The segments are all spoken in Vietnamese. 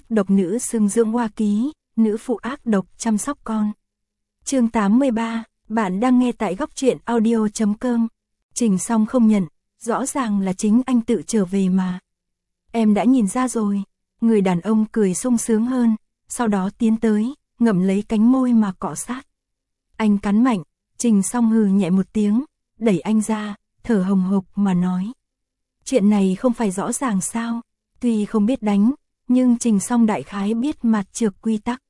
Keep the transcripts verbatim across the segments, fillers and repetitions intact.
độc nữ xưng dưỡng hoa ký, nữ phụ ác độc chăm sóc con. Chương tám mươi ba, bạn đang nghe tại góc truyện audio chấm com. Trình Song không nhận, rõ ràng là chính anh tự trở về mà. Em đã nhìn ra rồi. Người đàn ông cười sung sướng hơn, sau đó tiến tới, ngậm lấy cánh môi mà cọ sát. Anh cắn mạnh, Trình Song hừ nhẹ một tiếng, đẩy anh ra, thở hồng hộc mà nói. Chuyện này không phải rõ ràng sao? Tuy không biết đánh, nhưng Trình Song đại khái biết mặt trược quy tắc.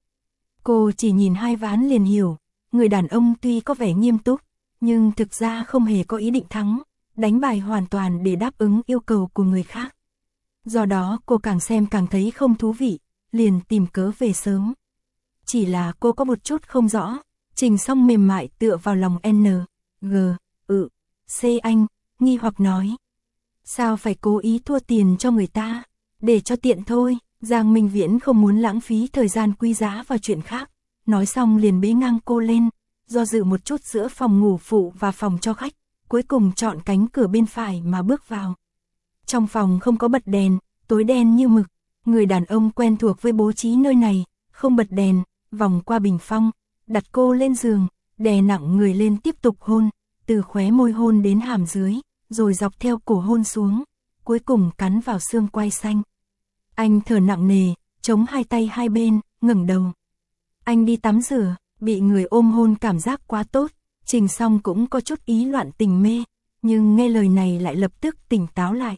Cô chỉ nhìn hai ván liền hiểu, người đàn ông tuy có vẻ nghiêm túc, nhưng thực ra không hề có ý định thắng, đánh bài hoàn toàn để đáp ứng yêu cầu của người khác. Do đó cô càng xem càng thấy không thú vị, liền tìm cớ về sớm. Chỉ là cô có một chút không rõ, Trình Song mềm mại tựa vào lòng N, G, ừ, C anh, nghi hoặc nói. Sao phải cố ý thua tiền cho người ta, để cho tiện thôi. Giang Minh Viễn không muốn lãng phí thời gian quý giá vào chuyện khác, nói xong liền bế ngang cô lên, do dự một chút giữa phòng ngủ phụ và phòng cho khách, cuối cùng chọn cánh cửa bên phải mà bước vào. Trong phòng không có bật đèn, tối đen như mực, người đàn ông quen thuộc với bố trí nơi này, không bật đèn, vòng qua bình phong, đặt cô lên giường, đè nặng người lên tiếp tục hôn, từ khóe môi hôn đến hàm dưới, rồi dọc theo cổ hôn xuống, cuối cùng cắn vào xương quai xanh. Anh thở nặng nề, chống hai tay hai bên, ngẩng đầu. Anh đi tắm rửa, bị người ôm hôn cảm giác quá tốt, Trình Song cũng có chút ý loạn tình mê, nhưng nghe lời này lại lập tức tỉnh táo lại.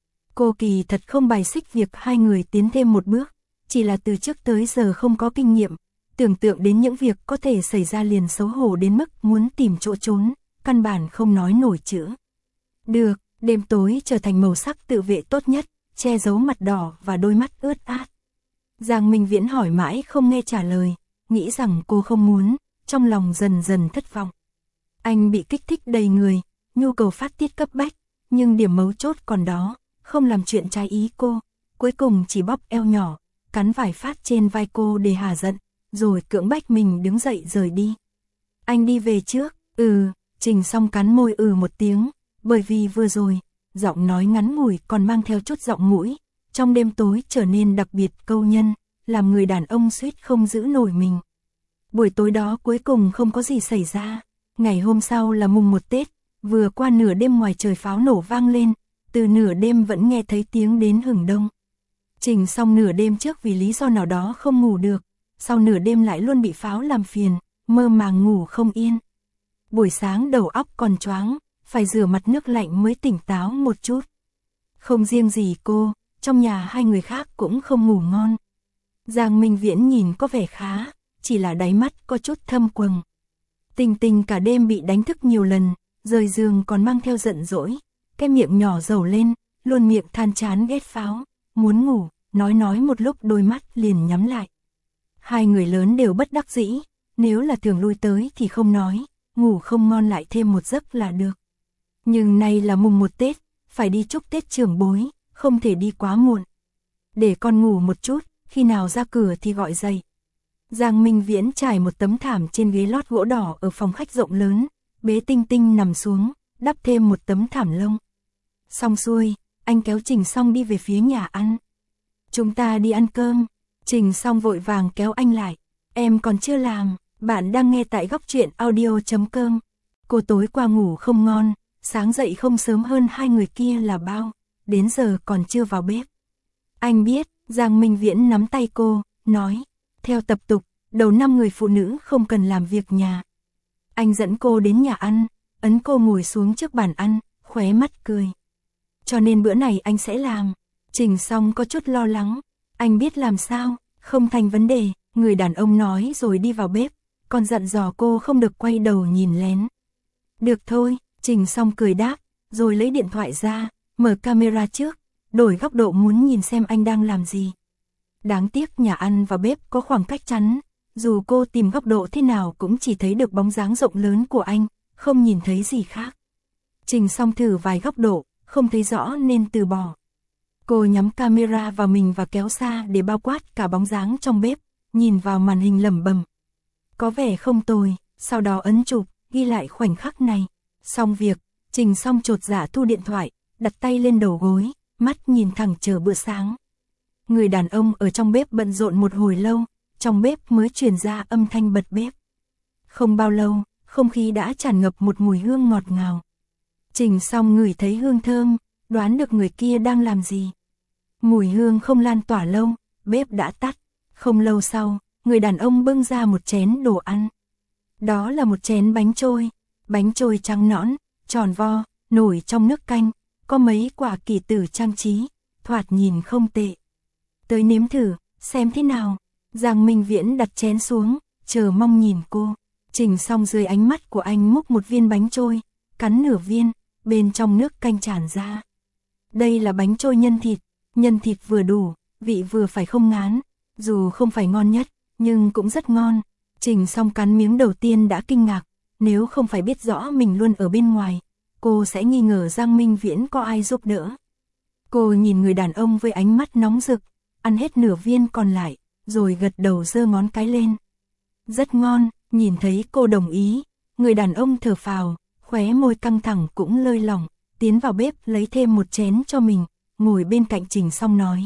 Cô kỳ thật không bài xích việc hai người tiến thêm một bước, chỉ là từ trước tới giờ không có kinh nghiệm, tưởng tượng đến những việc có thể xảy ra liền xấu hổ đến mức muốn tìm chỗ trốn, căn bản không nói nổi chữ. Được, đêm tối trở thành màu sắc tự vệ tốt nhất, che giấu mặt đỏ và đôi mắt ướt át. Giang Minh Viễn hỏi mãi không nghe trả lời, nghĩ rằng cô không muốn, trong lòng dần dần thất vọng. Anh bị kích thích đầy người, nhu cầu phát tiết cấp bách, nhưng điểm mấu chốt còn đó, không làm chuyện trái ý cô, cuối cùng chỉ bóp eo nhỏ, cắn vài phát trên vai cô để hả giận, rồi cưỡng bách mình đứng dậy rời đi. Anh đi về trước, ừ, Trình Song cắn môi ừ một tiếng, bởi vì vừa rồi, giọng nói ngắn ngủi còn mang theo chút giọng mũi, trong đêm tối trở nên đặc biệt câu nhân, làm người đàn ông suýt không giữ nổi mình. Buổi tối đó cuối cùng không có gì xảy ra, ngày hôm sau là mùng một Tết, vừa qua nửa đêm ngoài trời pháo nổ vang lên, từ nửa đêm vẫn nghe thấy tiếng đến hửng đông. Trình Song nửa đêm trước vì lý do nào đó không ngủ được, sau nửa đêm lại luôn bị pháo làm phiền, mơ màng ngủ không yên. Buổi sáng đầu óc còn choáng, phải rửa mặt nước lạnh mới tỉnh táo một chút. Không riêng gì cô, trong nhà hai người khác cũng không ngủ ngon. Giang Minh Viễn nhìn có vẻ khá, chỉ là đáy mắt có chút thâm quầng. Tình Tình cả đêm bị đánh thức nhiều lần, rời giường còn mang theo giận dỗi, cái miệng nhỏ dầu lên, luôn miệng than chán ghét pháo, muốn ngủ, nói nói một lúc đôi mắt liền nhắm lại. Hai người lớn đều bất đắc dĩ, nếu là thường lui tới thì không nói, ngủ không ngon lại thêm một giấc là được. Nhưng nay là mùng một Tết, phải đi chúc Tết trưởng bối, không thể đi quá muộn. Để con ngủ một chút, khi nào ra cửa thì gọi dậy. Giang Minh Viễn trải một tấm thảm trên ghế lót gỗ đỏ ở phòng khách rộng lớn, bế Tinh Tinh nằm xuống, đắp thêm một tấm thảm lông. Xong xuôi, anh kéo Trình Song đi về phía nhà ăn. Chúng ta đi ăn cơm. Trình Song vội vàng kéo anh lại. Em còn chưa làm, bạn đang nghe tại góc truyện audio chấm com. Cô tối qua ngủ không ngon, sáng dậy không sớm hơn hai người kia là bao, đến giờ còn chưa vào bếp. Anh biết, Giang Minh Viễn nắm tay cô, nói, theo tập tục, đầu năm người phụ nữ không cần làm việc nhà. Anh dẫn cô đến nhà ăn, ấn cô ngồi xuống trước bàn ăn, khóe mắt cười. Cho nên bữa này anh sẽ làm. Trình Song có chút lo lắng, anh biết làm sao, không thành vấn đề, người đàn ông nói rồi đi vào bếp, còn dặn dò cô không được quay đầu nhìn lén. Được thôi, Trình Song cười đáp, rồi lấy điện thoại ra, mở camera trước, đổi góc độ muốn nhìn xem anh đang làm gì. Đáng tiếc nhà ăn và bếp có khoảng cách chắn, dù cô tìm góc độ thế nào cũng chỉ thấy được bóng dáng rộng lớn của anh, không nhìn thấy gì khác. Trình Song thử vài góc độ, không thấy rõ nên từ bỏ. Cô nhắm camera vào mình và kéo xa để bao quát cả bóng dáng trong bếp, nhìn vào màn hình lẩm bẩm. Có vẻ không tồi, sau đó ấn chụp, ghi lại khoảnh khắc này. Xong việc, Trình Song chột dạ thu điện thoại, đặt tay lên đầu gối, mắt nhìn thẳng chờ bữa sáng. Người đàn ông ở trong bếp bận rộn một hồi lâu, trong bếp mới truyền ra âm thanh bật bếp. Không bao lâu, không khí đã tràn ngập một mùi hương ngọt ngào. Trình Song ngửi thấy hương thơm, đoán được người kia đang làm gì. Mùi hương không lan tỏa lâu, bếp đã tắt. Không lâu sau, người đàn ông bưng ra một chén đồ ăn. Đó là một chén bánh trôi, bánh trôi trắng nõn, tròn vo, nổi trong nước canh, có mấy quả kỳ tử trang trí, thoạt nhìn không tệ. Tới nếm thử, xem thế nào. Giang Minh Viễn đặt chén xuống, chờ mong nhìn cô. Trình Song dưới ánh mắt của anh múc một viên bánh trôi, cắn nửa viên, bên trong nước canh tràn ra. Đây là bánh trôi nhân thịt, nhân thịt vừa đủ, vị vừa phải không ngán, dù không phải ngon nhất, nhưng cũng rất ngon. Trình Song cắn miếng đầu tiên đã kinh ngạc, nếu không phải biết rõ mình luôn ở bên ngoài, cô sẽ nghi ngờ Giang Minh Viễn có ai giúp đỡ. Cô nhìn người đàn ông với ánh mắt nóng rực, ăn hết nửa viên còn lại, rồi gật đầu giơ ngón cái lên. Rất ngon, nhìn thấy cô đồng ý, người đàn ông thở phào, khóe môi căng thẳng cũng lơi lỏng, tiến vào bếp lấy thêm một chén cho mình, ngồi bên cạnh Trình Song nói.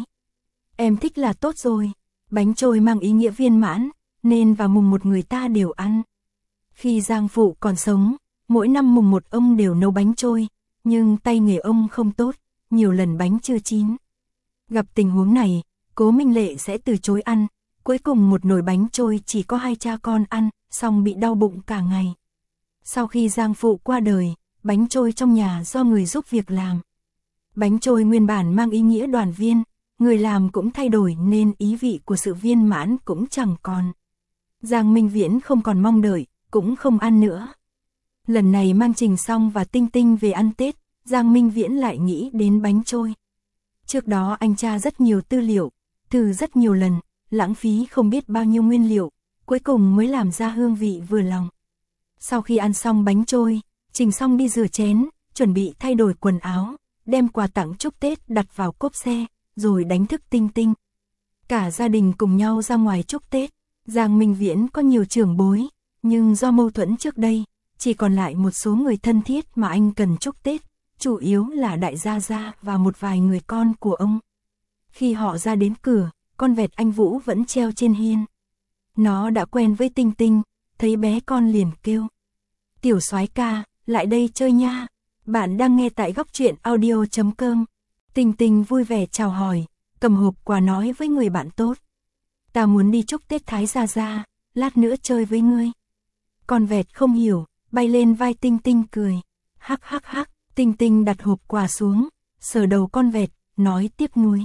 Em thích là tốt rồi, bánh trôi mang ý nghĩa viên mãn, nên vào mùng một người ta đều ăn. Khi Giang phụ còn sống, mỗi năm mùng một ông đều nấu bánh trôi, nhưng tay nghề ông không tốt, nhiều lần bánh chưa chín. Gặp tình huống này, Cố Minh Lệ sẽ từ chối ăn, cuối cùng một nồi bánh trôi chỉ có hai cha con ăn, xong bị đau bụng cả ngày. Sau khi Giang phụ qua đời, bánh trôi trong nhà do người giúp việc làm. Bánh trôi nguyên bản mang ý nghĩa đoàn viên, người làm cũng thay đổi nên ý vị của sự viên mãn cũng chẳng còn. Giang Minh Viễn không còn mong đợi, cũng không ăn nữa. Lần này mang Trình Song và Tinh Tinh về ăn Tết, Giang Minh Viễn lại nghĩ đến bánh trôi. Trước đó anh tra rất nhiều tư liệu, thử rất nhiều lần, lãng phí không biết bao nhiêu nguyên liệu, cuối cùng mới làm ra hương vị vừa lòng. Sau khi ăn xong bánh trôi, Trình Song đi rửa chén, chuẩn bị thay đổi quần áo, đem quà tặng chúc Tết đặt vào cốp xe, rồi đánh thức Tinh Tinh. Cả gia đình cùng nhau ra ngoài chúc Tết. Giang Minh Viễn có nhiều trưởng bối, nhưng do mâu thuẫn trước đây, chỉ còn lại một số người thân thiết mà anh cần chúc Tết, chủ yếu là đại gia gia và một vài người con của ông. Khi họ ra đến cửa, con vẹt anh Vũ vẫn treo trên hiên. Nó đã quen với Tinh Tinh, thấy bé con liền kêu. Tiểu soái ca, lại đây chơi nha. Bạn đang nghe tại góc truyện audio chấm com. Tinh Tinh vui vẻ chào hỏi, cầm hộp quà nói với người bạn tốt. Ta muốn đi chúc Tết Thái Gia Gia, lát nữa chơi với ngươi. Con vẹt không hiểu, bay lên vai Tinh Tinh cười. Hắc hắc hắc, Tinh Tinh đặt hộp quà xuống, sờ đầu con vẹt, nói tiếc nuối.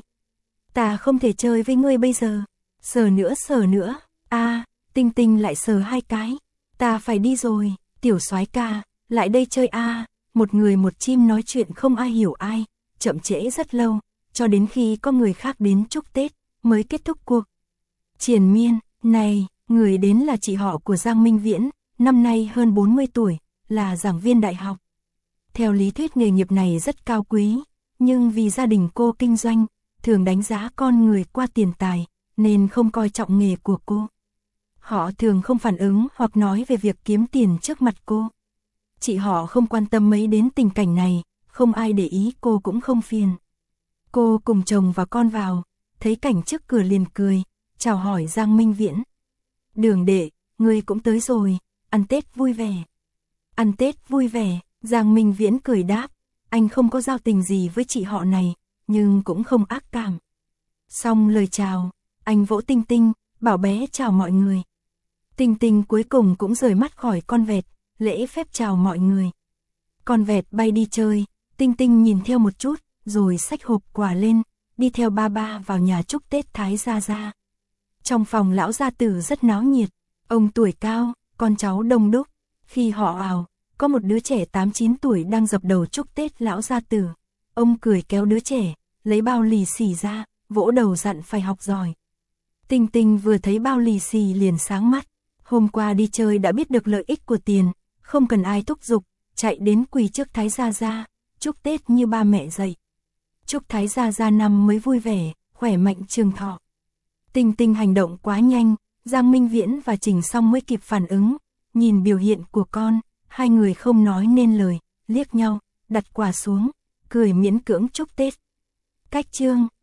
Ta không thể chơi với ngươi bây giờ. Sờ nữa sờ nữa, a à, Tinh Tinh lại sờ hai cái. Ta phải đi rồi, tiểu soái ca, lại đây chơi a à. Một người một chim nói chuyện không ai hiểu ai, chậm trễ rất lâu, cho đến khi có người khác đến chúc Tết, mới kết thúc cuộc triền miên. Này, người đến là chị họ của Giang Minh Viễn, năm nay hơn bốn mươi tuổi, là giảng viên đại học. Theo lý thuyết nghề nghiệp này rất cao quý, nhưng vì gia đình cô kinh doanh, thường đánh giá con người qua tiền tài, nên không coi trọng nghề của cô. Họ thường không phản ứng hoặc nói về việc kiếm tiền trước mặt cô. Chị họ không quan tâm mấy đến tình cảnh này, không ai để ý cô cũng không phiền. Cô cùng chồng và con vào, thấy cảnh trước cửa liền cười, chào hỏi Giang Minh Viễn. Đường đệ, ngươi cũng tới rồi, ăn Tết vui vẻ. Ăn Tết vui vẻ, Giang Minh Viễn cười đáp, anh không có giao tình gì với chị họ này, nhưng cũng không ác cảm. Xong lời chào, anh vỗ Tinh Tinh, bảo bé chào mọi người. Tinh Tinh cuối cùng cũng rời mắt khỏi con vẹt, lễ phép chào mọi người. Con vẹt bay đi chơi, Tinh Tinh nhìn theo một chút, rồi xách hộp quà lên, đi theo ba ba vào nhà chúc Tết Thái Gia Gia. Trong phòng lão gia tử rất náo nhiệt, ông tuổi cao, con cháu đông đúc. Khi họ vào, có một đứa trẻ tám chín tuổi đang dập đầu chúc Tết lão gia tử. Ông cười kéo đứa trẻ, lấy bao lì xì ra, vỗ đầu dặn phải học giỏi. Tinh Tinh vừa thấy bao lì xì liền sáng mắt. Hôm qua đi chơi đã biết được lợi ích của tiền, không cần ai thúc giục, chạy đến quỳ trước Thái Gia Gia, chúc Tết như ba mẹ dạy. Chúc Thái Gia Gia năm mới vui vẻ, khỏe mạnh trường thọ. Tinh Tinh hành động quá nhanh, Giang Minh Viễn và Trình Song mới kịp phản ứng. Nhìn biểu hiện của con, hai người không nói nên lời, liếc nhau, đặt quà xuống, cười miễn cưỡng chúc Tết. Cách chương